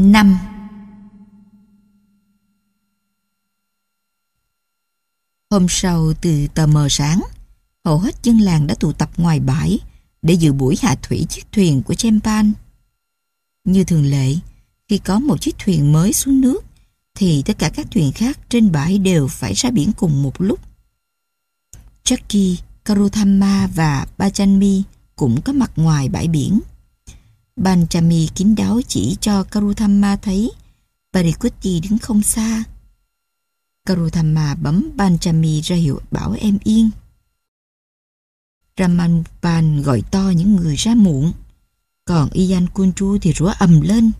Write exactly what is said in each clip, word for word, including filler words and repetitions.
năm. Hôm sau từ tờ mờ sáng, hầu hết dân làng đã tụ tập ngoài bãi để dự buổi hạ thủy chiếc thuyền của Chempan. Như thường lệ, khi có một chiếc thuyền mới xuống nước, thì tất cả các thuyền khác trên bãi đều phải ra biển cùng một lúc. Jackie, Karuthamma và Panchami cũng có mặt ngoài bãi biển. Panchami kín đáo chỉ cho Karuthamma thấy Parikutti đứng không xa. Karuthamma bấm Panchami ra hiệu bảo em yên. Ramanujan gọi to những người ra muộn, còn Ian Kunchu thì rủa ầm lên.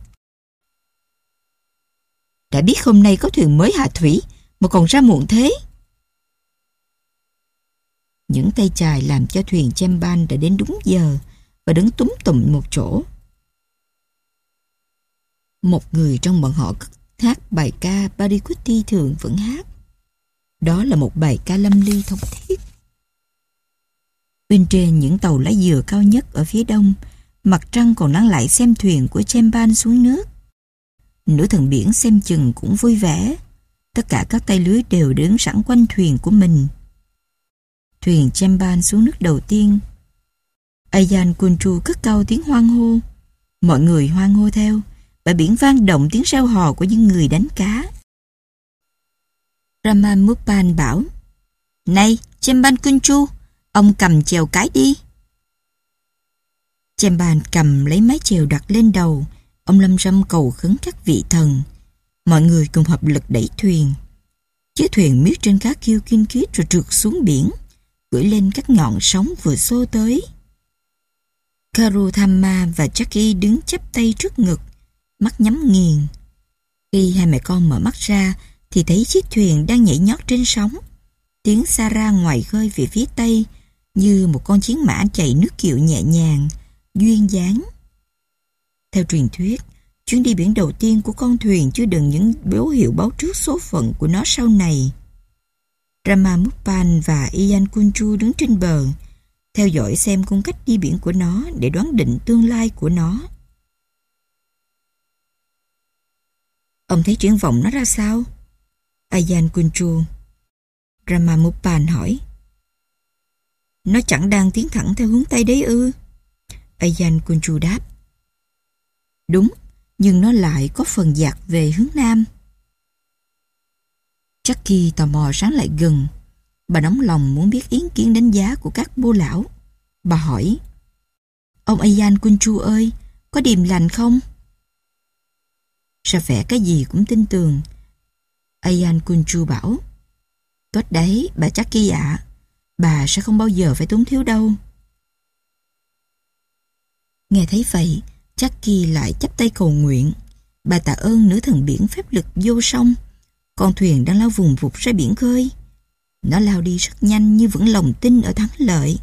Đã biết hôm nay có thuyền mới hạ thủy mà còn ra muộn thế. Những tay chài làm cho thuyền Chempan đã đến đúng giờ và đứng túm tụm một chỗ. Một người trong bọn họ hát bài ca Parikutti thường vẫn hát. Đó là một bài ca lâm ly thống thiết. Bên trên những tàu lá dừa cao nhất ở phía đông, mặt trăng còn lắng lại xem thuyền của Chempan xuống nước. Nữ thần biển xem chừng cũng vui vẻ. Tất cả các tay lưới đều đứng sẵn quanh thuyền của mình. Thuyền Chempan xuống nước đầu tiên. Ayan Kunchu cất cao tiếng hoan hô. Mọi người hoan hô theo. Bãi biển vang động tiếng reo hò của những người đánh cá. Ramanujan bảo: Này Chempan Kunchu, ông cầm chèo cái đi. Chempan cầm lấy mái chèo đặt lên đầu. Ông lâm râm cầu khấn các vị thần. Mọi người cùng hợp lực đẩy thuyền. Chiếc thuyền miết trên cá kêu kinh khiết rồi trượt xuống biển, gửi lên các ngọn sóng vừa xô tới. Karuthamma và Jackie đứng chắp tay trước ngực, mắt nhắm nghiền. Khi hai mẹ con mở mắt ra thì thấy chiếc thuyền đang nhảy nhót trên sóng. Tiếng xa ra ngoài khơi về phía tây, như một con chiến mã chạy nước kiệu nhẹ nhàng, duyên dáng. Theo truyền thuyết, chuyến đi biển đầu tiên của con thuyền chứa đựng những dấu hiệu báo trước số phận của nó sau này. Ramanujan và Ian Kunchu đứng trên bờ, theo dõi xem cung cách đi biển của nó để đoán định tương lai của nó. Ông thấy triển vọng nó ra sao? Ian Kunchu. Ramanujan hỏi. Nó chẳng đang tiến thẳng theo hướng Tây đấy ư? Ian Kunchu đáp. Đúng, nhưng nó lại có phần dạt về hướng Nam. Jackie tò mò sáng lại gần. Bà nóng lòng muốn biết ý kiến đánh giá của các bô lão. Bà hỏi: Ông Ian Kunchu ơi, có điềm lành không? Ra vẻ cái gì cũng tin tưởng. Ian Kunchu bảo: Tốt đấy, bà Jackie ạ. Bà sẽ không bao giờ phải túng thiếu đâu. Nghe thấy vậy, Jackie lại chắp tay cầu nguyện. Bà tạ ơn nữ thần biển phép lực vô song. Con thuyền đang lao vùng vụt ra biển khơi. Nó lao đi rất nhanh như vững lòng tin ở thắng lợi.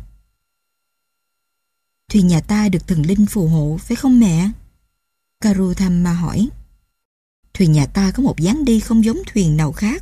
Thuyền nhà ta được thần linh phù hộ, phải không mẹ? Karuthamma hỏi. Thuyền nhà ta có một dáng đi không giống thuyền nào khác.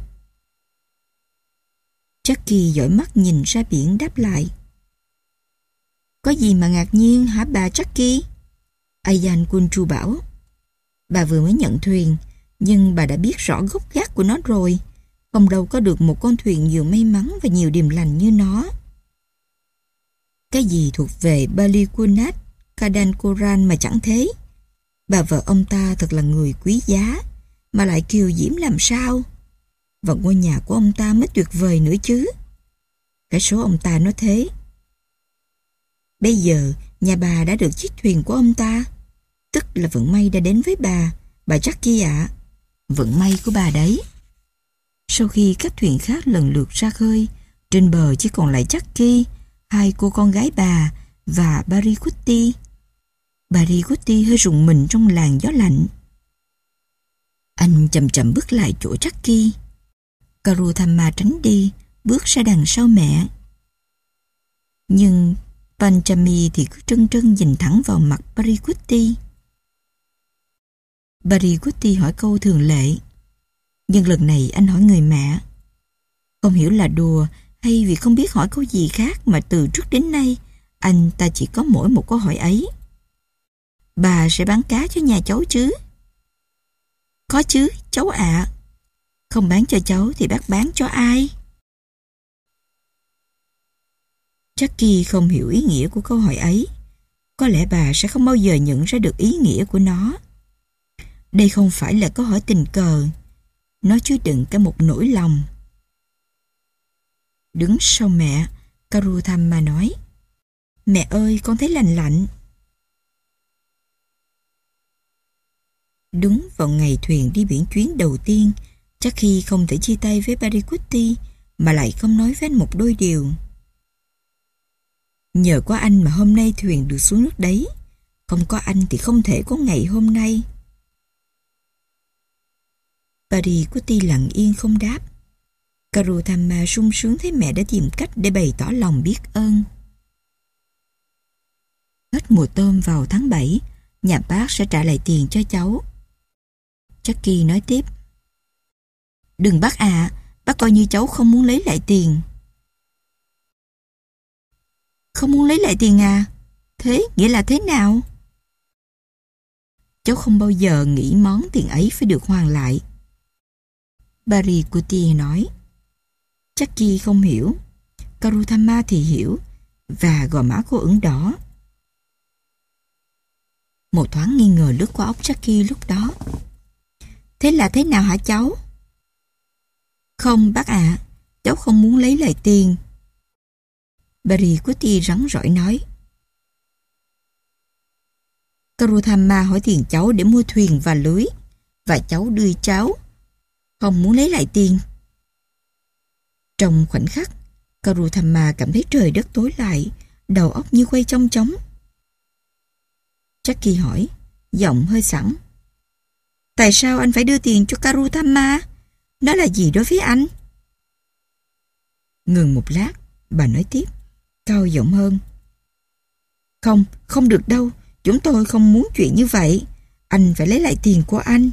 Jackie dõi mắt nhìn ra biển đáp lại. Có gì mà ngạc nhiên hả bà Jackie? Ian Kunchu bảo. Bà vừa mới nhận thuyền, nhưng bà đã biết rõ gốc gác của nó rồi. Không đâu có được một con thuyền nhiều may mắn và nhiều điềm lành như nó. Cái gì thuộc về Balikunath Kadankoran mà chẳng thế? Bà vợ ông ta thật là người quý giá, mà lại kiều diễm làm sao? Và ngôi nhà của ông ta mới tuyệt vời nữa chứ. Cái số ông ta nói thế. Bây giờ nhà bà đã được chiếc thuyền của ông ta, tức là vận may đã đến với bà, bà Jackie ạ. Vận may của bà đấy. Sau khi các thuyền khác lần lượt ra khơi, trên bờ chỉ còn lại Jackie, hai cô con gái bà và Parikutti. Parikutti hơi rùng mình trong làn gió lạnh. Anh chậm chậm bước lại chỗ Jackie. Karuthamma tránh đi, bước ra đằng sau mẹ. Nhưng Panchami thì cứ trân trân nhìn thẳng vào mặt Parikutti. Parikutti hỏi câu thường lệ. Nhưng lần này anh hỏi người mẹ. Không hiểu là đùa hay vì không biết hỏi câu gì khác mà từ trước đến nay anh ta chỉ có mỗi một câu hỏi ấy. Bà sẽ bán cá cho nhà cháu chứ? Có chứ, cháu ạ. Không bán cho cháu thì bác bán cho ai? Jackie không hiểu ý nghĩa của câu hỏi ấy. Có lẽ bà sẽ không bao giờ nhận ra được ý nghĩa của nó. Đây không phải là câu hỏi tình cờ. Nó chứa đựng cả một nỗi lòng. Đứng sau mẹ, Karuthamma nói: Mẹ ơi, con thấy lành lạnh. Đúng vào ngày thuyền đi biển chuyến đầu tiên, Jackie không thể chia tay với Parikutti mà lại không nói với anh một đôi điều. Nhờ có anh mà hôm nay thuyền được xuống nước đấy. Không có anh thì không thể có ngày hôm nay. Parikutti lặng yên không đáp. Karuthamma sung sướng thấy mẹ đã tìm cách để bày tỏ lòng biết ơn. Hết mùa tôm vào tháng bảy, nhà bác sẽ trả lại tiền cho cháu. Jackie nói tiếp: Đừng bác ạ, à, bác coi như cháu không muốn lấy lại tiền. Không muốn lấy lại tiền à? Thế nghĩa là thế nào? Cháu không bao giờ nghĩ món tiền ấy phải được hoàn lại. Parikutti nói. Jackie không hiểu. Karuthamma thì hiểu, và gò má cô ửng đỏ. Một thoáng nghi ngờ lướt qua óc Jackie lúc đó. Thế là thế nào hả cháu? Không bác ạ, à, cháu không muốn lấy lại tiền. Parikutti rắn rỏi nói. Karuthamma hỏi tiền cháu để mua thuyền và lưới, và cháu đưa cháu. Không muốn lấy lại tiền. Trong khoảnh khắc, Karuthamma cảm thấy trời đất tối lại, đầu óc như quay chong chóng. Jackie hỏi, giọng hơi sẵn. Tại sao anh phải đưa tiền cho Karuthamma? Nó là gì đối với anh? Ngừng một lát, bà nói tiếp, cao giọng hơn. Không, không được đâu. Chúng tôi không muốn chuyện như vậy. Anh phải lấy lại tiền của anh.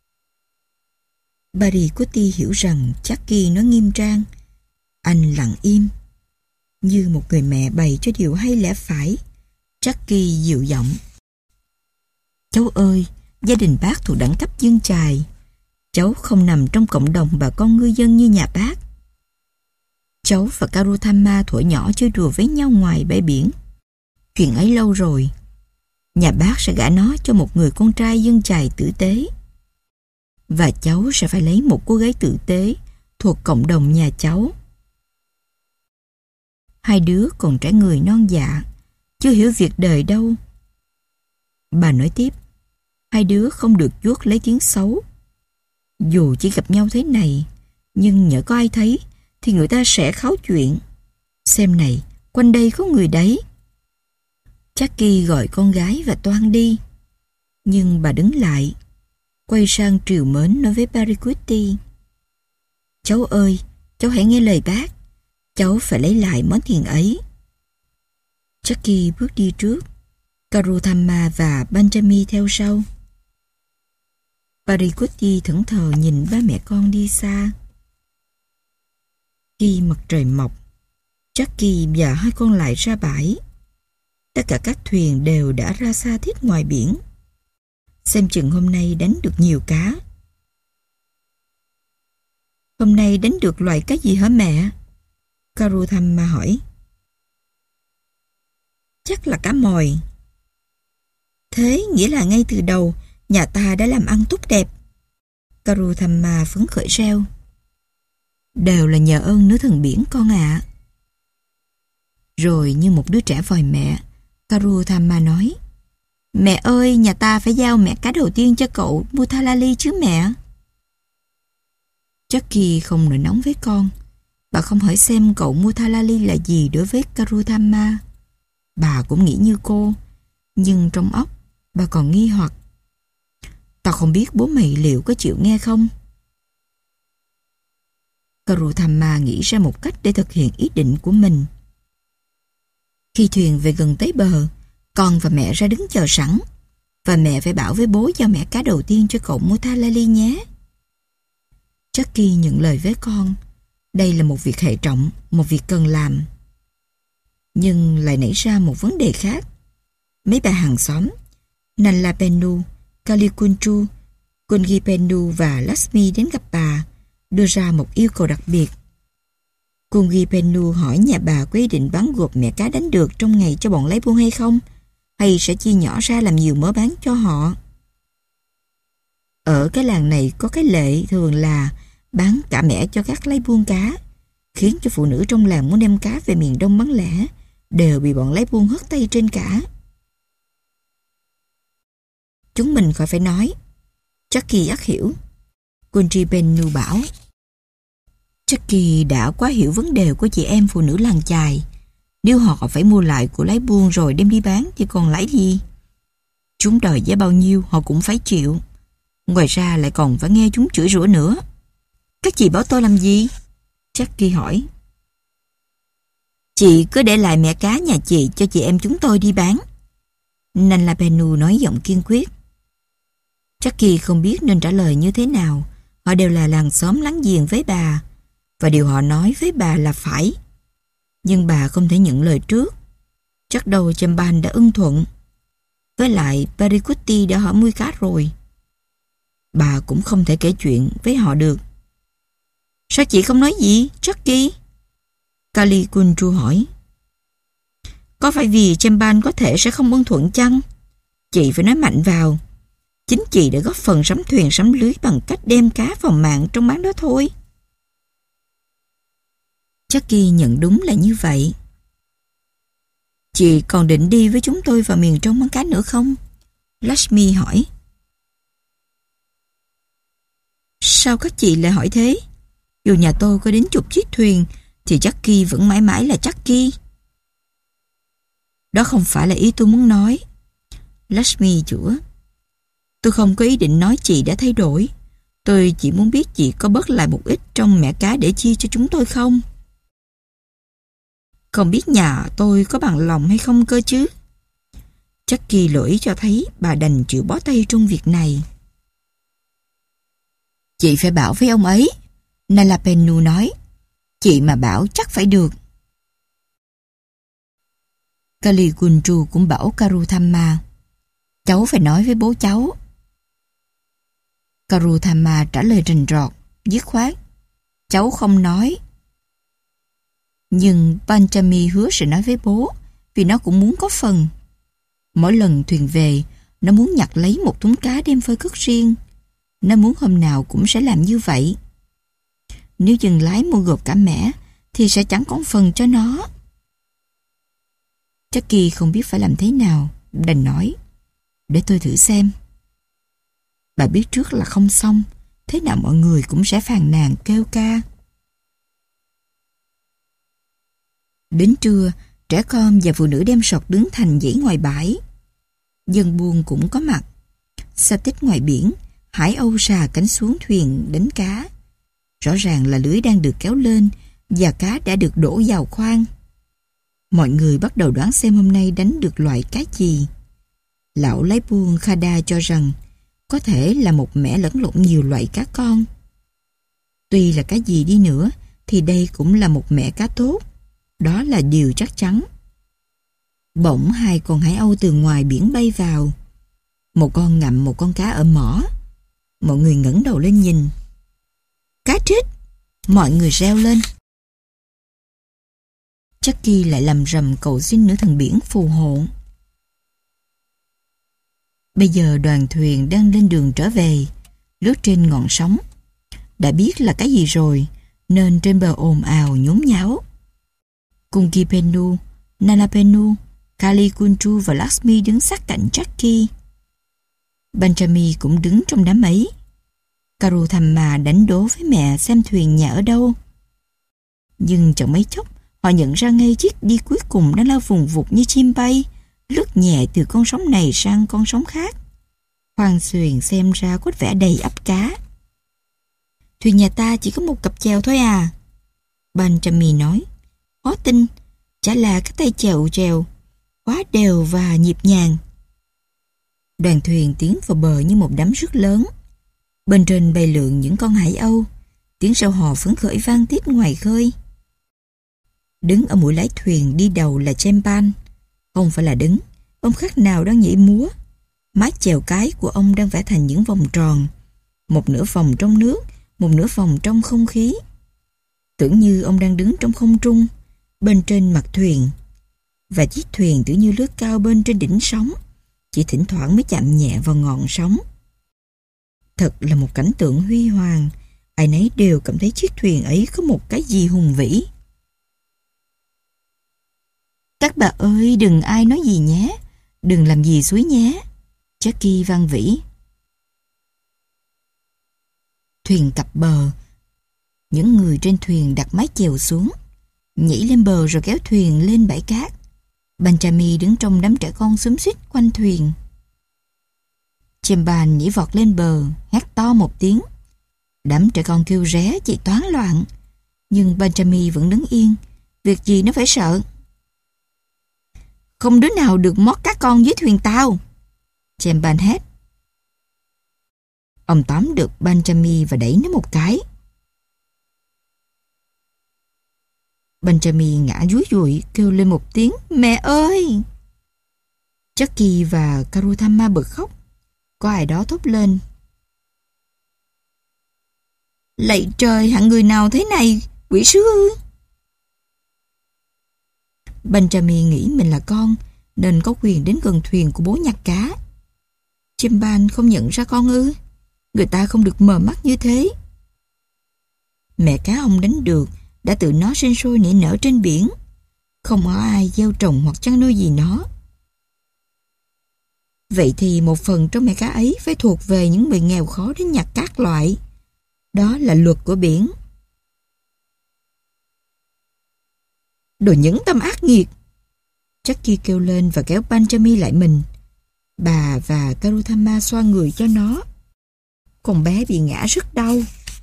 Parikutti hiểu rằng Jackie nói nghiêm trang. Anh lặng im, như một người mẹ bày cho điều hay lẽ phải. Jackie dịu giọng. Cháu ơi, gia đình bác thuộc đẳng cấp dân chài. Cháu không nằm trong cộng đồng bà con ngư dân như nhà bác. Cháu và Karuthamma thuở nhỏ chơi đùa với nhau ngoài bãi biển. Chuyện ấy lâu rồi. Nhà bác sẽ gả nó cho một người con trai dân chài tử tế. Và cháu sẽ phải lấy một cô gái tử tế thuộc cộng đồng nhà cháu. Hai đứa còn trẻ người non dạ, chưa hiểu việc đời đâu. Bà nói tiếp, hai đứa không được chuốc lấy tiếng xấu. Dù chỉ gặp nhau thế này, nhưng nhỡ có ai thấy thì người ta sẽ kháo chuyện. Xem này, quanh đây có người đấy. Jackie gọi con gái và toan đi. Nhưng bà đứng lại, quay sang trìu mến nói với Parikutti. Cháu ơi, cháu hãy nghe lời bác. Cháu phải lấy lại món tiền ấy. Jackie bước đi trước, Karuthamma và Benjamin theo sau. Parikutti thẫn thờ nhìn ba mẹ con đi xa. Khi mặt trời mọc, Jackie và hai con lại ra bãi. Tất cả các thuyền đều đã ra xa thiết ngoài biển. Xem chừng hôm nay đánh được nhiều cá. Hôm nay đánh được loại cá gì hả mẹ? Karuthamma hỏi. Chắc là cá mòi. Thế nghĩa là ngay từ đầu nhà ta đã làm ăn tốt đẹp. Karuthamma phấn khởi reo. Đều là nhờ ơn nữ thần biển con ạ. À. Rồi như một đứa trẻ vòi mẹ, Karuthamma nói. Mẹ ơi, nhà ta phải giao mẹ cá đầu tiên cho cậu Muthalali chứ mẹ. Jackie không nổi nóng với con. Bà không hỏi xem cậu Muthalali là gì đối với Karuthamma. Bà cũng nghĩ như cô, nhưng trong óc bà còn nghi hoặc. Tao không biết bố mày liệu có chịu nghe không? Karuthamma nghĩ ra một cách để thực hiện ý định của mình. Khi thuyền về gần tới bờ, con và mẹ ra đứng chờ sẵn, và mẹ phải bảo với bố giao mẹ cá đầu tiên cho cậu Muthalali nhé. Jackie nhận lời với con. Đây là một việc hệ trọng, một việc cần làm. Nhưng lại nảy ra một vấn đề khác. Mấy bà hàng xóm, Nalapenu, Kalikunchu Kungipennu và Lakshmi đến gặp bà, đưa ra một yêu cầu đặc biệt. Kungipennu hỏi nhà bà có ý định bán gộp mẻ cá đánh được trong ngày cho bọn lái buôn hay không, hay sẽ chia nhỏ ra làm nhiều mớ bán cho họ. Ở cái làng này có cái lệ thường là bán cả mẻ cho các lái buôn cá, khiến cho phụ nữ trong làng muốn đem cá về miền Đông bán lẻ đều bị bọn lái buôn hất tay trên cả. Chúng mình khỏi phải nói, Jackie ắt hiểu. Kungipennu bảo. Jackie đã quá hiểu vấn đề của chị em phụ nữ làng chài. Nếu họ phải mua lại của lái buôn rồi đem đi bán thì còn lãi gì? Chúng đòi giá bao nhiêu họ cũng phải chịu. Ngoài ra lại còn phải nghe chúng chửi rủa nữa. Các chị bảo tôi làm gì? Jackie hỏi. Chị cứ để lại mẻ cá nhà chị cho chị em chúng tôi đi bán. Nalapennu nói giọng kiên quyết. Jackie không biết nên trả lời như thế nào. Họ đều là làng xóm láng giềng với bà, và điều họ nói với bà là phải. Nhưng bà không thể nhận lời trước. Chắc đâu Chamban đã ưng thuận. Với lại Parikutti đã hỏi nuôi cá rồi. Bà cũng không thể kể chuyện với họ được. Sao chị không nói gì, Jackie? Kali Kunju hỏi. Có phải vì Chamban có thể sẽ không ưng thuận chăng? Chị phải nói mạnh vào. Chính chị đã góp phần sắm thuyền sắm lưới bằng cách đem cá vào mạng trong bán đó thôi. Jackie nhận đúng là như vậy. Chị còn định đi với chúng tôi vào miền trong bán cá nữa không? Lakshmi hỏi. Sao các chị lại hỏi thế? Dù nhà tôi có đến chục chiếc thuyền thì Jackie vẫn mãi mãi là Jackie. Đó không phải là ý tôi muốn nói. Lakshmi chữa. Tôi không có ý định nói chị đã thay đổi. Tôi chỉ muốn biết chị có bớt lại một ít trong mẻ cá để chia cho chúng tôi không? Không biết nhà tôi có bằng lòng hay không cơ chứ? Jackie lỗi cho thấy bà đành chịu bó tay trong việc này. Chị phải bảo với ông ấy. Nalapennu nói. Chị mà bảo chắc phải được. Kali Kunju cũng bảo Karuthamma. Cháu phải nói với bố cháu. Karuthamma trả lời rình rọt, dứt khoát. Cháu không nói. Nhưng Panchami hứa sẽ nói với bố, vì nó cũng muốn có phần. Mỗi lần thuyền về, nó muốn nhặt lấy một thúng cá đem phơi cất riêng. Nó muốn hôm nào cũng sẽ làm như vậy. Nếu dừng lái mua gộp cả mẻ, thì sẽ chẳng có phần cho nó. Jackie không biết phải làm thế nào, đành nói. Để tôi thử xem. Bà biết trước là không xong, thế nào mọi người cũng sẽ phàn nàn kêu ca. Đến trưa, trẻ con và phụ nữ đem sọt đứng thành dãy ngoài bãi. Dân buôn cũng có mặt. Xa tích ngoài biển, hải âu xà cánh xuống thuyền đánh cá. Rõ ràng là lưới đang được kéo lên và cá đã được đổ vào khoang. Mọi người bắt đầu đoán xem hôm nay đánh được loại cá gì. Lão lái buôn Khada cho rằng có thể là một mẻ lẫn lộn nhiều loại cá con. Tuy là cá gì đi nữa thì đây cũng là một mẻ cá tốt. Đó là điều chắc chắn. Bỗng hai con hải âu từ ngoài biển bay vào. Một con ngậm một con cá ở mỏ. Mọi người ngẩng đầu lên nhìn. Cá trích! Mọi người reo lên. Jackie lại lầm rầm cầu xin nữ thần biển phù hộ. Bây giờ đoàn thuyền đang lên đường trở về, lướt trên ngọn sóng. Đã biết là cái gì rồi, nên trên bờ ồn ào nhốn nháo. Kungipennu, Nalapennu, Kali Kunju và Lakshmi đứng sát cạnh Jackie. Panchami cũng đứng trong đám ấy. Karuthamma đánh đố với mẹ xem thuyền nhà ở đâu. Nhưng chẳng mấy chốc, họ nhận ra ngay chiếc đi cuối cùng đang lao vùng vụt như chim bay, lướt nhẹ từ con sóng này sang con sóng khác. Khoang thuyền xem ra có vẻ đầy ắp cá. Thuyền nhà ta chỉ có một cặp chèo thôi à? Panchami nói. Khó tin, chả là cái tay chèo chèo, quá đều và nhịp nhàng. Đoàn thuyền tiến vào bờ như một đám rất lớn. Bên trên bay lượn những con hải âu, tiếng reo hò phấn khởi vang tít ngoài khơi. Đứng ở mũi lái thuyền đi đầu là Chamban. Không phải là đứng, ông khác nào đang nhảy múa. Mái chèo cái của ông đang vẽ thành những vòng tròn. một nửa phòng trong nước, một nửa phòng trong không khí. Tưởng như ông đang đứng trong không trung, bên trên mặt thuyền, và chiếc thuyền tưởng như lướt cao bên trên đỉnh sóng, chỉ thỉnh thoảng mới chạm nhẹ vào ngọn sóng. Thật là một cảnh tượng huy hoàng, ai nấy đều cảm thấy chiếc thuyền ấy có một cái gì hùng vĩ. Các bà ơi, đừng ai nói gì nhé, đừng làm gì suối nhé, Jackie van vỉ. Thuyền cập bờ. Những người trên thuyền đặt mái chèo xuống, nhảy lên bờ rồi kéo thuyền lên bãi cát. Benjamin đứng trong đám trẻ con xúm xít quanh thuyền. Chemban nhảy vọt lên bờ, hét to một tiếng. Đám trẻ con kêu ré chạy toán loạn, nhưng Benjamin vẫn đứng yên. Việc gì nó phải sợ? Không đứa nào được mót các con dưới thuyền tao, Chemban hét. Ông tóm được Benjamin và đẩy nó một cái. Benjamin ngã dúi dụi kêu lên một tiếng mẹ ơi. Jackie và Karutama bật khóc. Có ai đó thốt lên: lạy trời, hạng người nào thế này, quỷ sứ ư? Benjamin nghĩ mình là con nên có quyền đến gần thuyền của bố nhặt cá. Chemban không nhận ra con ư? Người ta không được mờ mắt như thế. Mẹ cá ông đánh được đã tự nó sinh sôi nảy nở trên biển. Không có ai gieo trồng hoặc chăn nuôi gì nó. Vậy thì một phần trong mẹ cá ấy phải thuộc về những người nghèo khó đến nhặt các loại. Đó là luật của biển. Đồ nhẫn tâm ác nghiệt, Jackie kêu lên và kéo Benjamin lại mình. Bà và Karutama xoa người cho nó. Con bé bị ngã rất đau.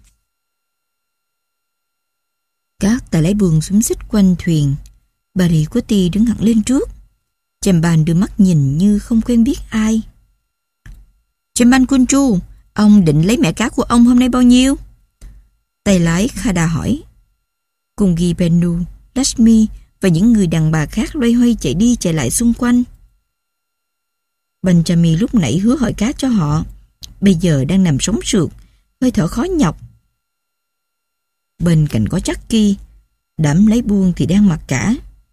Các tài lái buồm xúm xít quanh thuyền. Barikuti đứng hẳn lên trước. Chemban đưa mắt nhìn như không quen biết ai. Chemban Kunchu, ông định lấy mẹ cá của ông hôm nay bao nhiêu? Tay lái Khada hỏi. Kungi Bennu, Lakshmi và những người đàn bà khác loay hoay chạy đi chạy lại xung quanh. Benjamin lúc nãy hứa hỏi cá cho họ, bây giờ đang nằm sống sượt, hơi thở khó nhọc. Bên cạnh có Jackie, đám lấy buông thì đang mặc cả.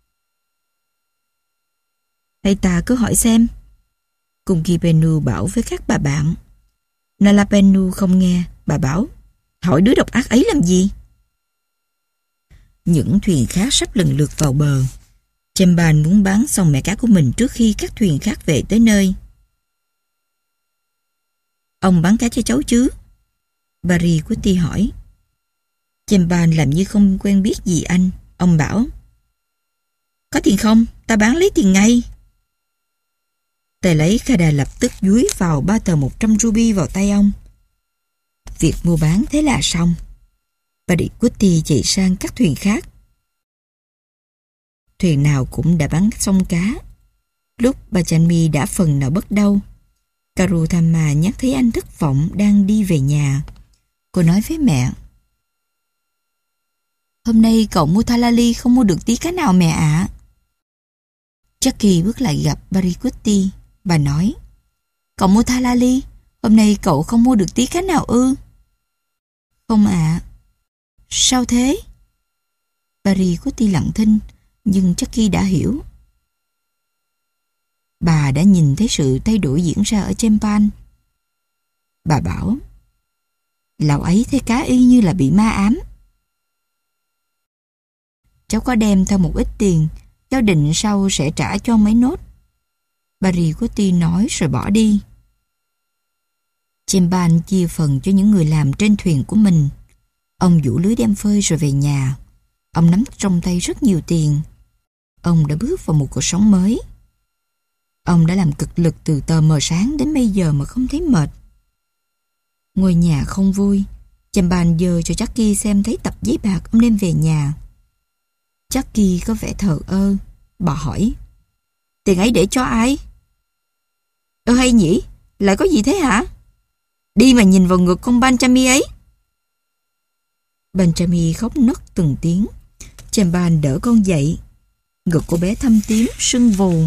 Hay ta cứ hỏi xem, Kungi Bennu bảo với các bà bạn. Nala Bennu không nghe, bà bảo, hỏi đứa độc ác ấy làm gì? Những thuyền khác sắp lần lượt vào bờ. Chemban muốn bán xong mẹ cá của mình trước khi các thuyền khác về tới nơi. Ông bán cá cho cháu chứ? Barikuti hỏi. Chemban làm như không quen biết gì anh. Ông bảo, có tiền không? Ta bán lấy tiền ngay. Tài lấy Khada lập tức dúi vào ba tờ một trăm ruby vào tay ông. Việc mua bán thế là xong. Barikuti chạy sang các thuyền khác. Thuyền nào cũng đã bán xong cá. Lúc Bachanmi đã phần nào bớt đau, Karutama nhắc thấy anh thất vọng đang đi về nhà. Cô nói với mẹ, hôm nay cậu mua Thalali không mua được tí cá nào mẹ ạ. À. Jackie bước lại gặp Barikuti. Bà nói, cậu mua Thalali, hôm nay cậu không mua được tí cá nào ư? Không ạ. À. Sao thế? Barikuti lặng thinh, nhưng Jackie đã hiểu. Bà đã nhìn thấy sự thay đổi diễn ra ở Chemban. Bà bảo, lão ấy thấy cá y như là bị ma ám. Cháu có đem theo một ít tiền, cháu định sau sẽ trả cho mấy nốt. Barikuti nói rồi bỏ đi. Chemban chia phần cho những người làm trên thuyền của mình. Ông vũ lưới đem phơi rồi về nhà. Ông nắm trong tay rất nhiều tiền. Ông đã bước vào một cuộc sống mới. Ông đã làm cực lực từ tờ mờ sáng đến bây giờ mà không thấy mệt. Ngôi nhà không vui. Chemban giơ cho Jackie xem thấy tập giấy bạc ông đem về nhà. Jackie có vẻ thờ ơ. Bà hỏi, tiền ấy để cho ai? Ơ hay nhỉ, lại có gì thế hả? Đi mà nhìn vào ngực con Benjamin ấy. Benjamin khóc nấc từng tiếng. Chemban đỡ con dậy. Ngực cô bé thâm tím, sưng vù.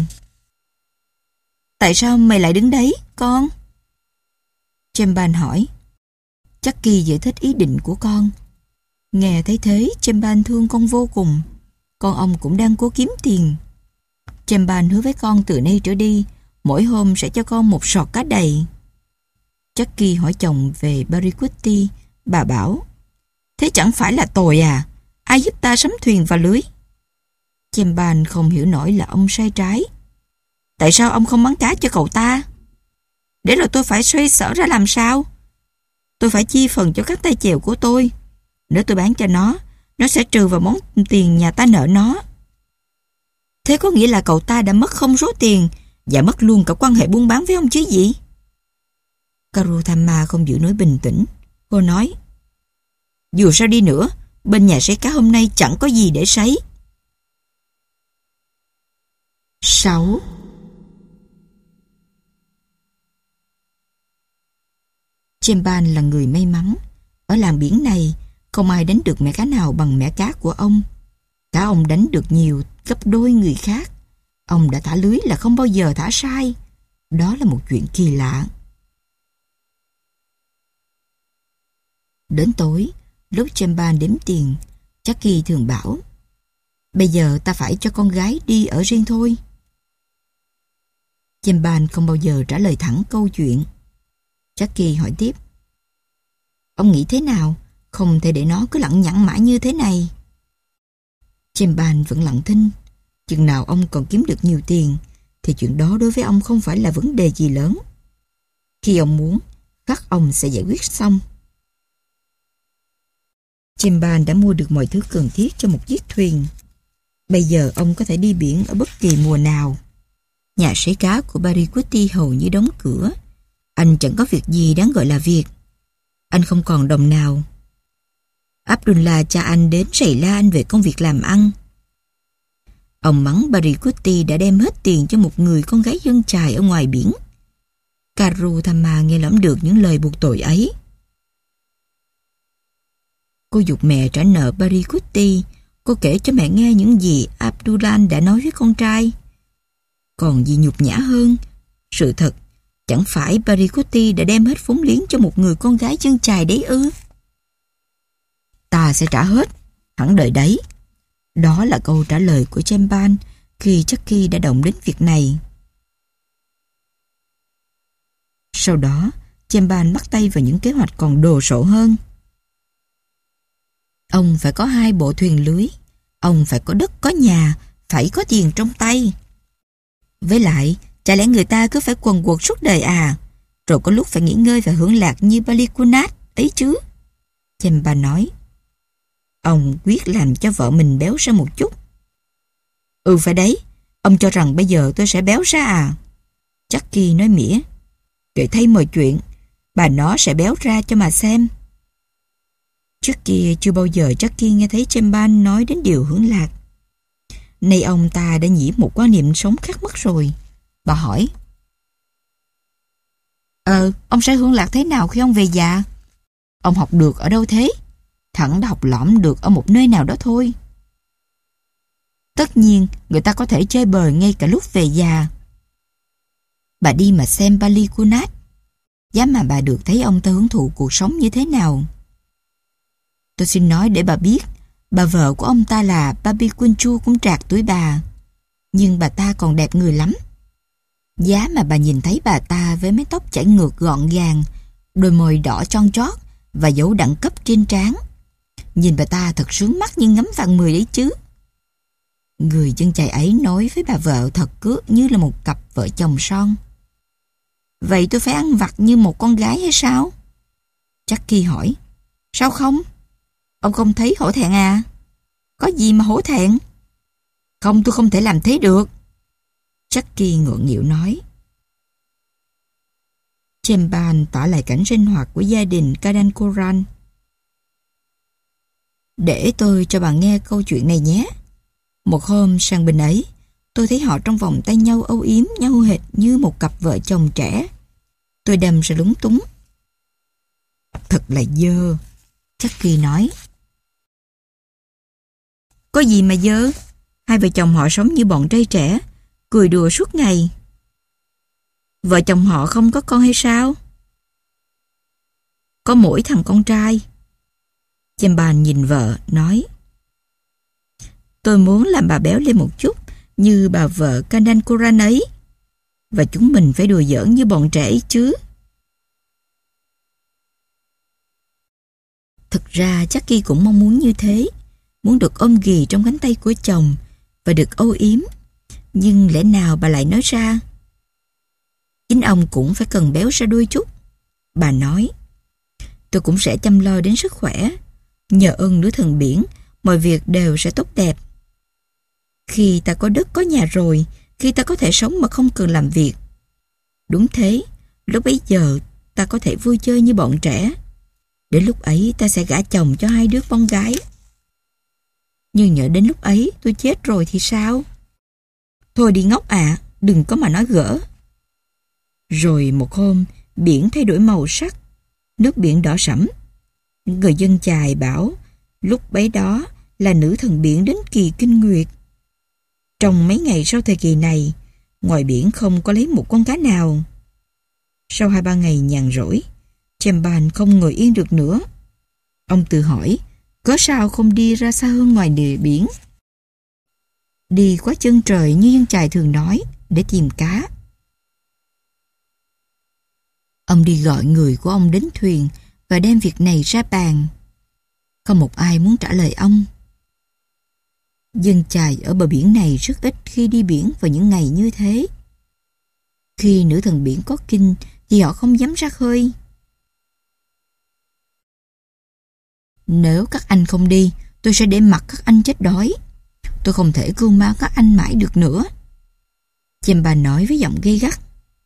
Tại sao mày lại đứng đấy, con? Chemban hỏi. Chucky giải thích ý định của con. Nghe thấy thế, Chemban thương con vô cùng. Con ông cũng đang cố kiếm tiền. Chemban hứa với con từ nay trở đi, mỗi hôm sẽ cho con một sọt cá đầy. Chucky hỏi chồng về Paricutti. Bà bảo, thế chẳng phải là tồi à? Ai giúp ta sắm thuyền và lưới? Chemban không hiểu nổi là ông sai trái. Tại sao ông không bán cá cho cậu ta? Để rồi tôi phải xoay sở ra làm sao? Tôi phải chia phần cho các tay chèo của tôi. Nếu tôi bán cho nó, nó sẽ trừ vào món tiền nhà ta nợ nó. Thế có nghĩa là cậu ta đã mất không số tiền và mất luôn cả quan hệ buôn bán với ông chứ gì? Karutama không giữ nổi bình tĩnh. Cô nói, dù sao đi nữa, bên nhà sấy cá hôm nay chẳng có gì để sấy. sáu. Chemban là người may mắn. Ở làng biển này, không ai đánh được mẻ cá nào bằng mẻ cá của ông. Cá ông đánh được nhiều gấp đôi người khác. Ông đã thả lưới là không bao giờ thả sai. Đó là một chuyện kỳ lạ. Đến tối, lúc Chemban đếm tiền, Chucky thường bảo, bây giờ ta phải cho con gái đi ở riêng thôi. Chemban không bao giờ trả lời thẳng câu chuyện. Chucky hỏi tiếp, ông nghĩ thế nào? Không thể để nó cứ lẳng nhẳng mãi như thế này. Chemban vẫn lặng thinh. Chừng nào ông còn kiếm được nhiều tiền thì chuyện đó đối với ông không phải là vấn đề gì lớn. Khi ông muốn, khắc ông sẽ giải quyết xong. Chemban đã mua được mọi thứ cần thiết cho một chiếc thuyền. Bây giờ ông có thể đi biển ở bất kỳ mùa nào. Nhà sấy cá của Paricutti hầu như đóng cửa. Anh chẳng có việc gì đáng gọi là việc. Anh không còn đồng nào. Abdullah cha anh đến rầy la anh về công việc làm ăn. Ông mắng Paricutti đã đem hết tiền cho một người con gái dân chài ở ngoài biển. Karutama nghe lỏm được những lời buộc tội ấy. Cô giục mẹ trả nợ Paricutti. Cô kể cho mẹ nghe những gì Abdullah đã nói với con trai. Còn gì nhục nhã hơn, sự thật, chẳng phải Paricutti đã đem hết vốn liếng cho một người con gái dân chài đấy ư? Ta sẽ trả hết, hẳn đợi đấy. Đó là câu trả lời của Chemban khi Chucky đã động đến việc này. Sau đó, Chemban bắt tay vào những kế hoạch còn đồ sộ hơn. Ông phải có hai bộ thuyền lưới. Ông phải có đất, có nhà, phải có tiền trong tay. Với lại, chả lẽ người ta cứ phải quần quật suốt đời à? Rồi có lúc phải nghỉ ngơi và hưởng lạc như Paricutti ấy chứ? Chemban nói. Ông quyết làm cho vợ mình béo ra một chút. Ừ phải đấy. Ông cho rằng bây giờ tôi sẽ béo ra à? Chucky nói mỉa. Kệ thay mọi chuyện. Bà nó sẽ béo ra cho mà xem. Trước kia chưa bao giờ Chucky nghe thấy Chemban nói đến điều hưởng lạc. Nay ông ta đã nhiễm một quan niệm sống khác mất rồi. Bà hỏi. Ờ, ông sẽ hưởng lạc thế nào khi ông về già? Ông học được ở đâu thế? Thẳng đã học lõm được ở một nơi nào đó thôi. Tất nhiên, người ta có thể chơi bời ngay cả lúc về già. Bà đi mà xem Paricutti. Giá mà bà được thấy ông ta hưởng thụ cuộc sống như thế nào. Tôi xin nói để bà biết, bà vợ của ông ta là Babi Kunchu cũng trạc tuổi bà. Nhưng bà ta còn đẹp người lắm. Giá mà bà nhìn thấy bà ta với mái tóc chảy ngược gọn gàng, đôi môi đỏ tròn trót và dấu đẳng cấp trên trán. Nhìn bà ta thật sướng mắt như ngắm vàng mười đấy chứ. Người dân chài ấy nói với bà vợ thật cước như là một cặp vợ chồng son. Vậy tôi phải ăn vặt như một con gái hay sao? Chucky hỏi. Sao không? Ông không thấy hổ thẹn à? Có gì mà hổ thẹn? Không, tôi không thể làm thế được. Chucky ngượng nghịu nói. Chemban tỏ lại cảnh sinh hoạt của gia đình Kadankoran. Để tôi cho bà nghe câu chuyện này nhé. Một hôm sang bên ấy, tôi thấy họ trong vòng tay nhau âu yếm nhau hệt như một cặp vợ chồng trẻ. Tôi đâm ra lúng túng. Thật là dơ, Chucky nói. Có gì mà dơ? Hai vợ chồng họ sống như bọn trai trẻ, cười đùa suốt ngày. Vợ chồng họ không có con hay sao? có mỗi thằng con trai. Chemban nhìn vợ, nói: Tôi muốn làm bà béo lên một chút, như bà vợ Kandan Koran ấy. Và chúng mình phải đùa giỡn như bọn trẻ ấy chứ. Thực ra Jackie cũng mong muốn như thế, muốn được ôm ghì trong cánh tay của chồng và được âu yếm. Nhưng lẽ nào bà lại nói ra? Chính ông cũng phải cần béo ra đôi chút. Bà nói: Tôi cũng sẽ chăm lo đến sức khỏe. Nhờ ơn nữ thần biển, mọi việc đều sẽ tốt đẹp. Khi ta có đất có nhà rồi, khi ta có thể sống mà không cần làm việc. Đúng thế, lúc bấy giờ ta có thể vui chơi như bọn trẻ. Đến lúc ấy ta sẽ gả chồng cho hai đứa con gái. Nhưng nhỡ đến lúc ấy tôi chết rồi thì sao? Thôi đi ngốc ạ, à, đừng có mà nói gỡ. Rồi một hôm, biển thay đổi màu sắc. Nước biển đỏ sẫm. Người dân chài bảo lúc bấy đó là nữ thần biển đến kỳ kinh nguyệt. Trong mấy ngày sau thời kỳ này, ngoài biển không có lấy một con cá nào. Sau hai ba ngày nhàn rỗi, Chemban không ngồi yên được nữa. Ông tự hỏi, có sao không đi ra xa hơn ngoài địa biển? Đi quá chân trời như dân chài thường nói, để tìm cá. Ông đi gọi người của ông đến thuyền và đem việc này ra bàn. Không một ai muốn trả lời ông. Dân chài ở bờ biển này rất ít khi đi biển vào những ngày như thế. Khi nữ thần biển có kinh thì họ không dám ra khơi. Nếu các anh không đi, tôi sẽ để mặc các anh chết đói. Tôi không thể cưu mang các anh mãi được nữa. Chemban nói với giọng gay gắt.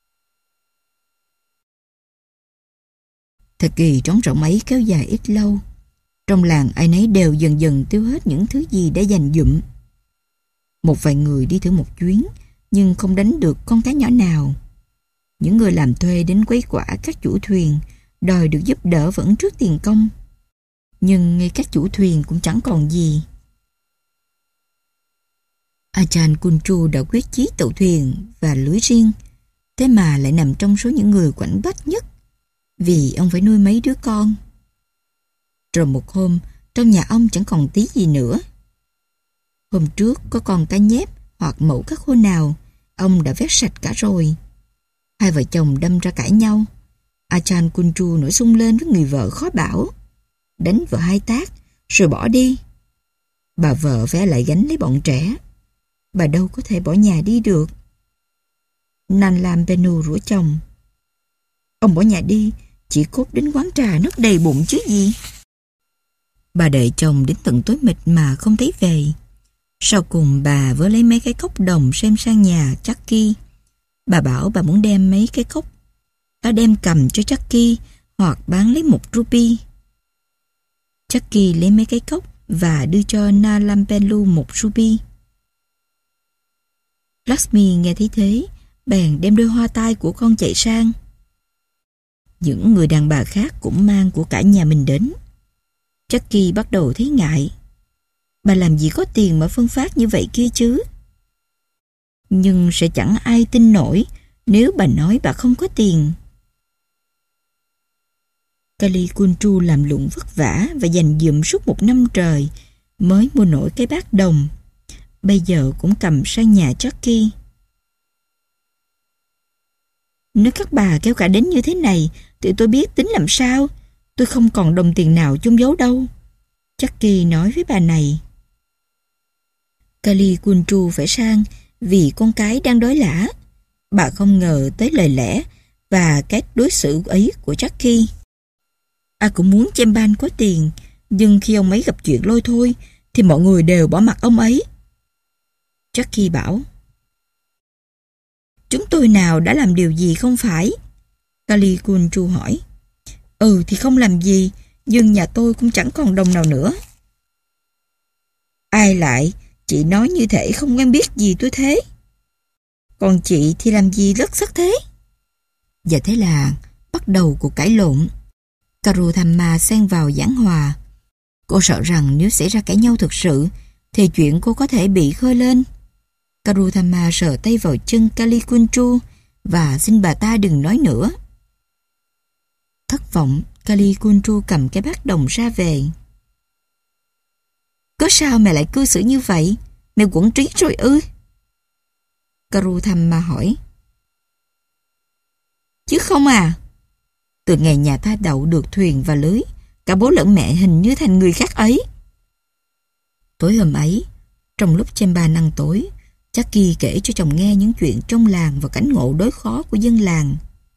Thời kỳ trống rỗng ấy kéo dài ít lâu. Trong làng ai nấy đều dần dần tiêu hết những thứ gì đã dành dụm. Một vài người đi thử một chuyến, nhưng không đánh được con cá nhỏ nào. Những người làm thuê đến quấy quả các chủ thuyền, đòi được giúp đỡ vẫn trước tiền công. Nhưng ngay các chủ thuyền cũng chẳng còn gì. Ajahn Kunchu đã quyết chí tàu thuyền và lưới riêng, thế mà lại nằm trong số những người quạnh bách nhất, vì ông phải nuôi mấy đứa con. Rồi một hôm, trong nhà ông chẳng còn tí gì nữa. Hôm trước có con cá nhép hoặc mẫu cá khô nào, ông đã vét sạch cả rồi. Hai vợ chồng đâm ra cãi nhau. Ajahn Kunchu nổi xung lên với người vợ khó bảo, đánh vợ hai tát, rồi bỏ đi. Bà vợ vẽ lại gánh lấy bọn trẻ. Bà đâu có thể bỏ nhà đi được. Nanlambenu rủa chồng. Ông bỏ nhà đi, chỉ cốt đến quán trà nứt đầy bụng chứ gì. Bà đợi chồng đến tận tối mịt mà không thấy về. Sau cùng bà vớ lấy mấy cái cốc đồng xem sang nhà Jackie. Bà bảo bà muốn đem mấy cái cốc đó đem cầm cho Jackie hoặc bán lấy một rupee. Jackie lấy mấy cái cốc và đưa cho Nalampelu một rupee. Lakshmi nghe thấy thế, bèn đem đôi hoa tai của con chạy sang. Những người đàn bà khác cũng mang của cả nhà mình đến. Jackie bắt đầu thấy ngại. Bà làm gì có tiền mà phân phát như vậy kia chứ? Nhưng sẽ chẳng ai tin nổi nếu bà nói bà không có tiền. Kali Kunchu làm lụng vất vả và dành dụm suốt một năm trời mới mua nổi cái bát đồng. Bây giờ cũng cầm sang nhà Jackie. Nếu các bà kéo cả đến như thế này thì tôi biết tính làm sao. Tôi không còn đồng tiền nào chôn giấu đâu, Jackie nói với bà này. Kali Kunchu phải sang vì con cái đang đói lả. Bà không ngờ tới lời lẽ và cách đối xử ấy của Jackie. Ai cũng muốn Chemban có tiền, nhưng khi ông ấy gặp chuyện lôi thôi thì mọi người đều bỏ mặc ông ấy. Jackie bảo, chúng tôi nào đã làm điều gì không phải? Kali Kunchu hỏi. Ừ thì không làm gì, nhưng nhà tôi cũng chẳng còn đồng nào nữa. Ai lại, chị nói như thể không quen biết gì tôi thế. Còn chị thì làm gì lất sắc thế? Và thế là bắt đầu cuộc cãi lộn. Karuthamma xen vào giảng hòa. Cô sợ rằng nếu xảy ra cãi nhau thực sự thì chuyện cô có thể bị khơi lên. Karuthamma sờ tay vào chân Kali Kunchu và xin bà ta đừng nói nữa. Thất vọng, Kali Kuntu cầm cái bát đồng ra về. Có sao mẹ lại cư xử như vậy? Mẹ quẫn trí rồi ư? Karuthamma hỏi. Chứ không à. Từ ngày nhà ta đậu được thuyền và lưới, cả bố lẫn mẹ hình như thành người khác ấy. Tối hôm ấy, trong lúc Chemban ăn tối, Jackie kể cho chồng nghe những chuyện trong làng và cảnh ngộ đối khó của dân làng.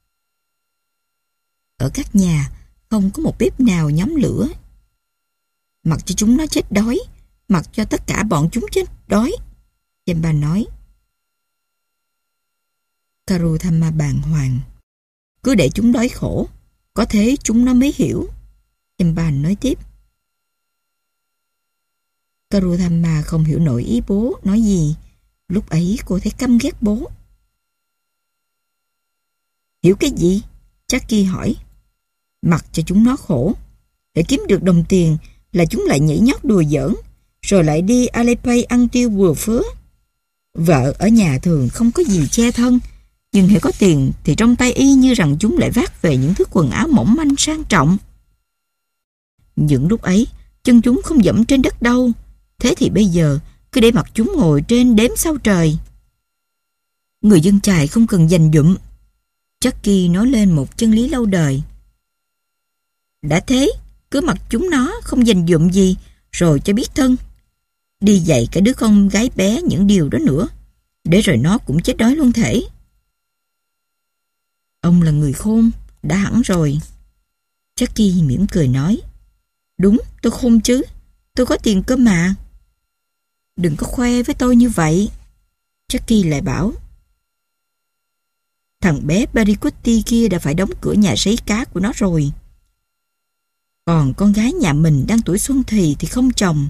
Ở các nhà, không có một bếp nào nhóm lửa. Mặc cho chúng nó chết đói, mặc cho tất cả bọn chúng chết đói, Chemban nói. Karuthamma bàng hoàng. Cứ để chúng đói khổ, có thế chúng nó mới hiểu, Chemban nói tiếp. Karuthamma không hiểu nổi ý bố nói gì. Lúc ấy cô thấy căm ghét bố. Hiểu cái gì? Jackie hỏi. Mặc cho chúng nó khổ. Để kiếm được đồng tiền là chúng lại nhảy nhót đùa giỡn, rồi lại đi Alepay ăn tiêu bừa phứa. Vợ ở nhà thường không có gì che thân, nhưng hễ có tiền thì trong tay y như rằng chúng lại vác về những thứ quần áo mỏng manh sang trọng. Những lúc ấy, chân chúng không dẫm trên đất đâu. Thế thì bây giờ, cứ để mặc chúng ngồi trên đếm sao trời. Người dân chài không cần dành dụm. Jackie nói lên một chân lý lâu đời. Đã thế, cứ mặc chúng nó không dành dụm gì, rồi cho biết thân. Đi dạy cả đứa con gái bé những điều đó nữa, để rồi nó cũng chết đói luôn thể. Ông là người khôn, đã hẳn rồi. Jackie mỉm cười nói. Đúng, tôi khôn chứ, tôi có tiền cơ mà. Đừng có khoe với tôi như vậy. Jackie lại bảo. Thằng bé Barikuti kia đã phải đóng cửa nhà sấy cá của nó rồi. Còn con gái nhà mình đang tuổi xuân thì thì không chồng.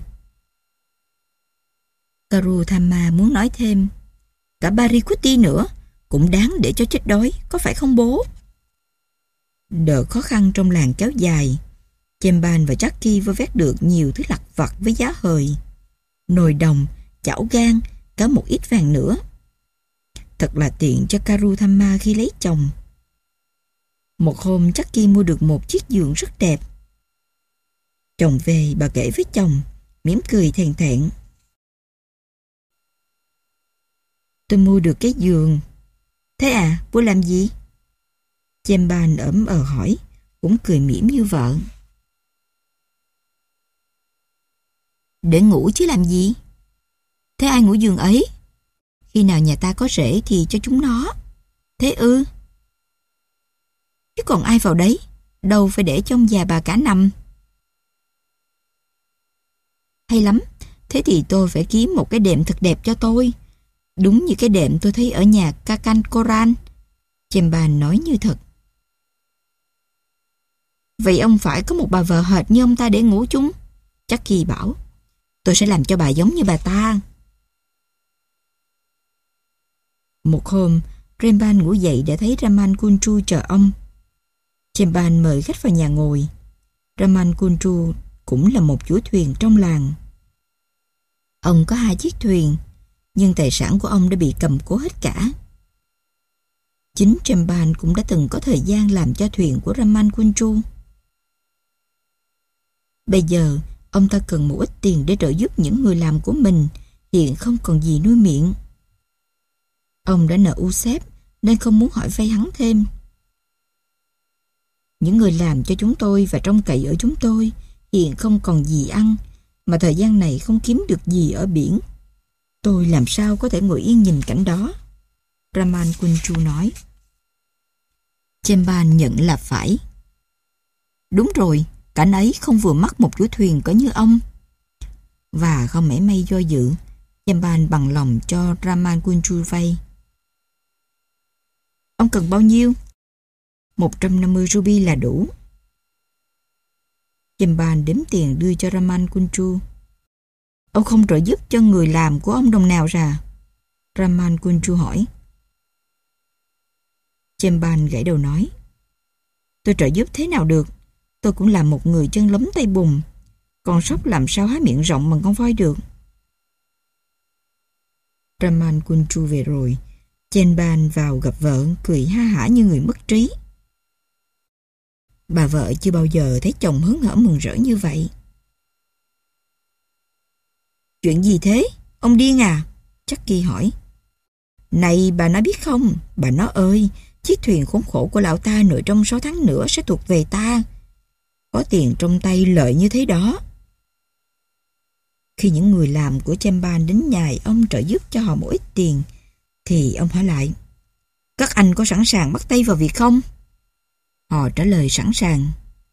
Karuthamma muốn nói thêm. Cả Barikuti nữa, cũng đáng để cho chết đói, có phải không bố? Đợt khó khăn trong làng kéo dài, Chemban và Jackie vơ vét được nhiều thứ lặt vặt với giá hời. Nồi đồng, chảo gang, cả một ít vàng nữa. Thật là tiện cho Karuthamma khi lấy chồng. Một hôm Jackie mua được một chiếc giường rất đẹp. Chồng về bà kể với chồng, mỉm cười thèn thẹn. Tôi mua được cái giường. Thế à, bố làm gì? Chemban ẩm ờ hỏi, cũng cười mỉm như vợ. Để ngủ chứ làm gì? Thế ai ngủ giường ấy? Khi nào nhà ta có rể thì cho chúng nó. Thế ư? Chứ còn ai vào đấy? Đâu phải để cho ông già bà cả nằm. Hay lắm, thế thì tôi phải kiếm một cái đệm thật đẹp cho tôi. Đúng như cái đệm tôi thấy ở nhà Kakan Koran. Chemban nói như thật. Vậy ông phải có một bà vợ hệt như ông ta để ngủ chung. Jackie bảo. Tôi sẽ làm cho bà giống như bà ta. Một hôm, Chemban ngủ dậy để thấy Raman Kuntu chờ ông. Chemban mời khách vào nhà ngồi. Raman Kuntu cũng là một chủ thuyền trong làng. Ông có hai chiếc thuyền, nhưng tài sản của ông đã bị cầm cố hết cả. Chính Chemban cũng đã từng có thời gian làm cho thuyền của Raman Kuntu. Bây giờ, ông ta cần một ít tiền để trợ giúp những người làm của mình, hiện không còn gì nuôi miệng. Ông đã nợ Usep nên không muốn hỏi vay hắn thêm. Những người làm cho chúng tôi và trông cậy ở chúng tôi hiện không còn gì ăn, mà thời gian này không kiếm được gì ở biển. Tôi làm sao có thể ngồi yên nhìn cảnh đó? Raman Kuntu nói. Chemban nhận là phải. Đúng rồi, cảnh ấy không vừa mắt một chủ thuyền cỡ như ông. Và không mảy may do dự, Chemban bằng lòng cho Raman Kuntu vay. Ông cần bao nhiêu? một trăm năm mươi ruby là đủ. Chemban đếm tiền đưa cho Raman Kuntu. Ông không trợ giúp cho người làm của ông đồng nào ra? Raman Kuntu hỏi. Chemban gãy đầu nói. Tôi trợ giúp thế nào được? Tôi cũng là một người chân lấm tay bùn. Con sóc làm sao há miệng rộng bằng con voi được? Raman Kuntu về rồi. Chemban vào gặp vợ, cười ha hả như người mất trí. Bà vợ chưa bao giờ thấy chồng hớn hở mừng rỡ như vậy. Chuyện gì thế? Ông điên à? Jackie hỏi. Này bà nói biết không, bà nó ơi, chiếc thuyền khốn khổ của lão ta nội trong sáu tháng nữa sẽ thuộc về ta. Có tiền trong tay lợi như thế đó. Khi những người làm của Chamban đến nhài ông trợ giúp cho họ một ít tiền, thì ông hỏi lại, các anh có sẵn sàng bắt tay vào việc không? Họ trả lời sẵn sàng.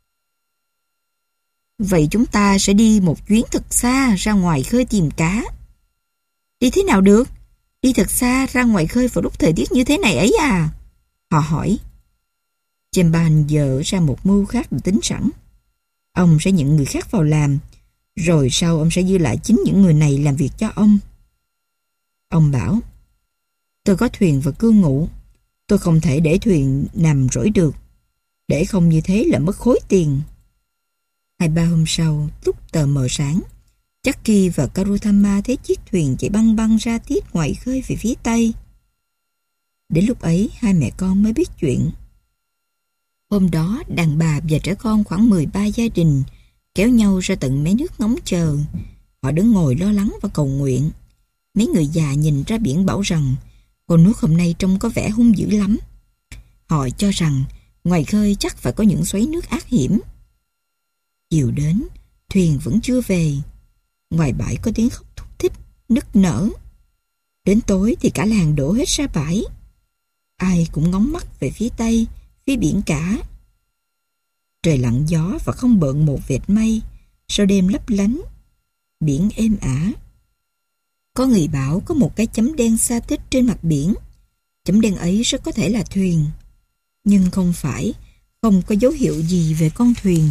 Vậy chúng ta sẽ đi một chuyến thật xa ra ngoài khơi tìm cá. Đi thế nào được? Đi thật xa ra ngoài khơi vào lúc thời tiết như thế này ấy à? Họ hỏi. Chamban dở ra một mưu khác được tính sẵn. Ông sẽ nhận người khác vào làm, rồi sau ông sẽ giữ lại chính những người này làm việc cho ông. Ông bảo, tôi có thuyền và cư ngụ, tôi không thể để thuyền nằm rỗi được, để không như thế là mất khối tiền. Hai ba hôm sau, lúc tờ mờ sáng, Jackie và Karuthama thấy chiếc thuyền chạy băng băng ra tiết ngoài khơi về phía tây. Đến lúc ấy, hai mẹ con mới biết chuyện. Hôm đó, đàn bà và trẻ con khoảng mười ba gia đình kéo nhau ra tận mé nước ngóng chờ. Họ đứng ngồi lo lắng và cầu nguyện. Mấy người già nhìn ra biển bảo rằng con nước hôm nay trông có vẻ hung dữ lắm. Họ cho rằng ngoài khơi chắc phải có những xoáy nước ác hiểm. Chiều đến, thuyền vẫn chưa về. Ngoài bãi có tiếng khóc thút thít, nức nở. Đến tối thì cả làng đổ hết ra bãi. Ai cũng ngóng mắt về phía tây, phía biển cả. Trời lặng gió và không bợn một vệt mây, sau đêm lấp lánh. Biển êm ả. Có người bảo có một cái chấm đen xa tích trên mặt biển. Chấm đen ấy rất có thể là thuyền. Nhưng không phải, không có dấu hiệu gì về con thuyền.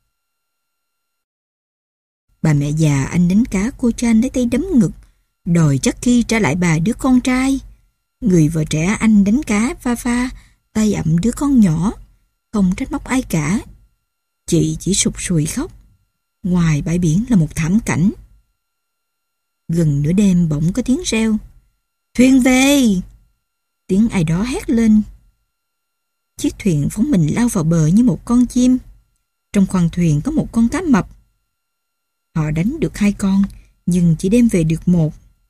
Bà mẹ già anh đánh cá cô Chan lấy tay đấm ngực, đòi Jackie trả lại bà đứa con trai. Người vợ trẻ anh đánh cá va va, tay ẵm đứa con nhỏ, không trách móc ai cả. Chị chỉ sụt sùi khóc. Ngoài bãi biển là một thảm cảnh. Gần nửa đêm bỗng có tiếng reo. Thuyền về! Tiếng ai đó hét lên. Chiếc thuyền phóng mình lao vào bờ như một con chim. Trong khoang thuyền có một con cá mập. Họ đánh được hai con, nhưng chỉ đem về được một.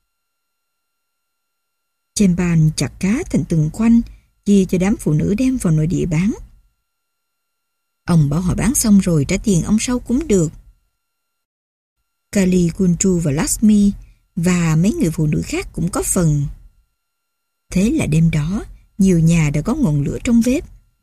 Chamban chặt cá thành từng khoanh, chia cho đám phụ nữ đem vào nội địa bán. Ông bảo họ bán xong rồi trả tiền ông sau cũng được. Kali, Kunju và Lakshmi và mấy người phụ nữ khác cũng có phần. Thế là đêm đó, nhiều nhà đã có ngọn lửa trong bếp.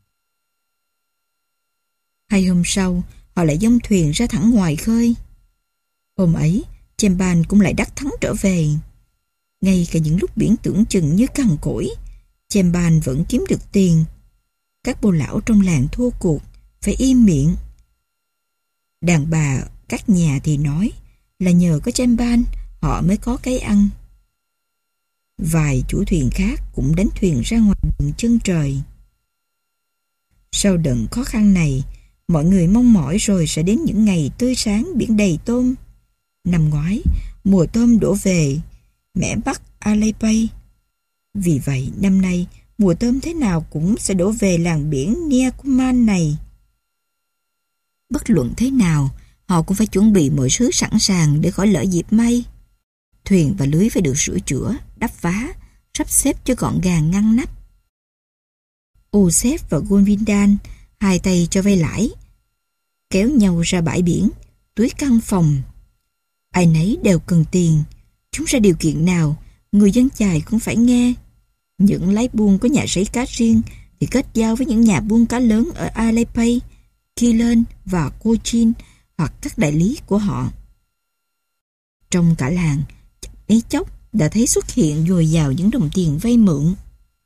Hai hôm sau, họ lại dông thuyền ra thẳng ngoài khơi. Hôm ấy, Chamban cũng lại đắc thắng trở về. Ngay cả những lúc biển tưởng chừng như cằn cỗi, Chamban vẫn kiếm được tiền. Các bô lão trong làng thua cuộc, phải im miệng. Đàn bà các nhà thì nói là nhờ có Chamban họ mới có cái ăn. Vài chủ thuyền khác cũng đánh thuyền ra ngoài đường chân trời. Sau đợt khó khăn này, mọi người mong mỏi rồi sẽ đến những ngày tươi sáng biển đầy tôm. Năm ngoái, mùa tôm đổ về mẻ Bắc Alipay. Vì vậy, năm nay, mùa tôm thế nào cũng sẽ đổ về làng biển Niakuman này. Bất luận thế nào, họ cũng phải chuẩn bị mọi thứ sẵn sàng để khỏi lỡ dịp may. Thuyền và lưới phải được sửa chữa, đắp vá, sắp xếp cho gọn gàng ngăn nắp. Osef và Govindan hai tay cho vay lãi, kéo nhau ra bãi biển, túi căn phòng. Ai nấy đều cần tiền. Chúng ra điều kiện nào, người dân chài cũng phải nghe. Những lái buôn có nhà sấy cá riêng thì kết giao với những nhà buôn cá lớn ở Alipay, Kilen và Cochin hoặc các đại lý của họ. Trong cả làng, mấy chốc đã thấy xuất hiện dồi dào những đồng tiền vay mượn.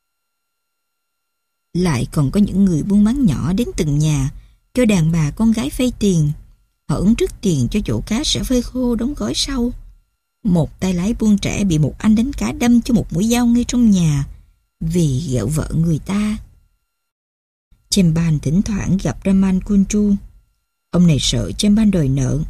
Lại còn có những người buôn bán nhỏ đến từng nhà cho đàn bà con gái vay tiền. Họ ứng trước tiền cho chỗ cá sẽ phơi khô đóng gói sau. Một tay lái buôn trẻ bị một anh đánh cá đâm cho một mũi dao ngay trong nhà vì ghẹo vợ người ta. Chamban thỉnh thoảng gặp Raman Kunju. Ông này sợ Chamban đòi nợ.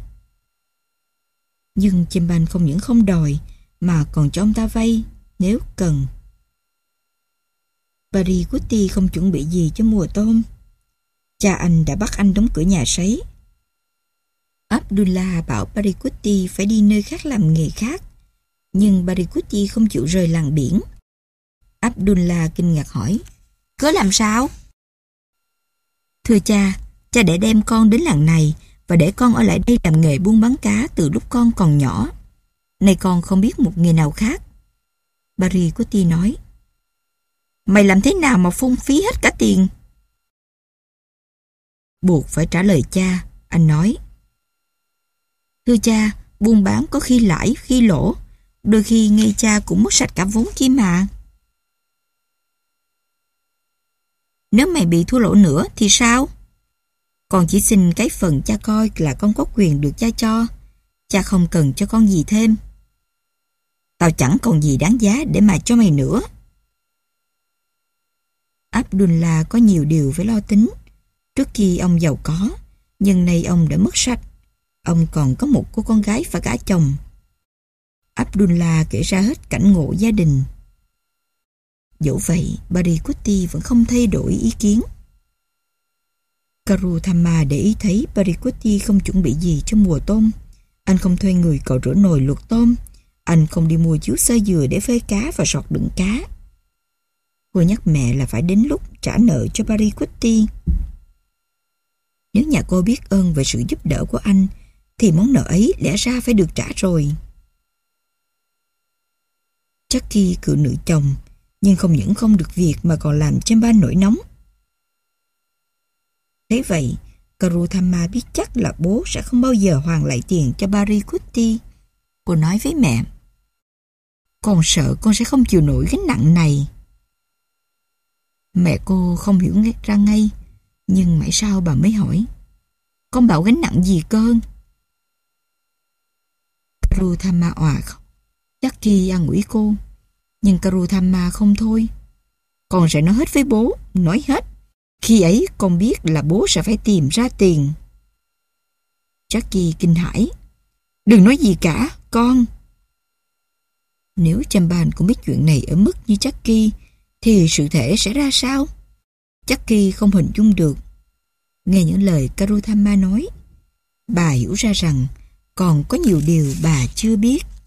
Nhưng Chamban không những không đòi mà còn cho ông ta vay nếu cần. Parikuti không chuẩn bị gì cho mùa tôm. Cha anh đã bắt anh đóng cửa nhà sấy. Abdullah bảo Barikuti phải đi nơi khác làm nghề khác, nhưng Barikuti không chịu rời làng biển. Abdullah kinh ngạc hỏi, cớ làm sao? Thưa cha, cha để đem con đến làng này và để con ở lại đây làm nghề buôn bán cá từ lúc con còn nhỏ. Nay con không biết một nghề nào khác. Barikuti nói, mày làm thế nào mà phung phí hết cả tiền? Buộc phải trả lời cha, anh nói. Thưa cha, buôn bán có khi lãi, khi lỗ. Đôi khi ngay cha cũng mất sạch cả vốn kia mà. Nếu mày bị thua lỗ nữa thì sao? Con chỉ xin cái phần cha coi là con có quyền được cha cho. Cha không cần cho con gì thêm. Tao chẳng còn gì đáng giá để mà cho mày nữa. Abdullah có nhiều điều phải lo tính. Trước khi ông giàu có, nhưng nay ông đã mất sạch. Ông còn có một cô con gái và gả chồng. Abdullah kể ra hết cảnh ngộ gia đình. Dẫu vậy, Barikuti vẫn không thay đổi ý kiến. Karutama để ý thấy Barikuti không chuẩn bị gì cho mùa tôm. Anh không thuê người cạo rửa nồi luộc tôm. Anh không đi mua chiếu xơ dừa để phơi cá và sọt đựng cá. Cô nhắc mẹ là phải đến lúc trả nợ cho Barikuti. Nếu nhà cô biết ơn về sự giúp đỡ của anh, thì món nợ ấy lẽ ra phải được trả rồi. Jackie cự nữ chồng, nhưng không những không được việc mà còn làm cho ba nổi nóng. Thế vậy, Karutama biết chắc là bố sẽ không bao giờ hoàn lại tiền cho Barikuti. Cô nói với mẹ, con sợ con sẽ không chịu nổi gánh nặng này. Mẹ cô không hiểu ra ngay, nhưng mãi sau bà mới hỏi, con bảo gánh nặng gì cơ? Karutama òa khóc. Jackie an ủi cô, nhưng Karutama không thôi. Con sẽ nói hết với bố, nói hết. Khi ấy con biết là bố sẽ phải tìm ra tiền. Jackie kinh hãi, đừng nói gì cả, con. Nếu Chamban cũng biết chuyện này ở mức như Jackie, thì sự thể sẽ ra sao? Jackie không hình dung được. Nghe những lời Karutama nói, bà hiểu ra rằng còn có nhiều điều bà chưa biết.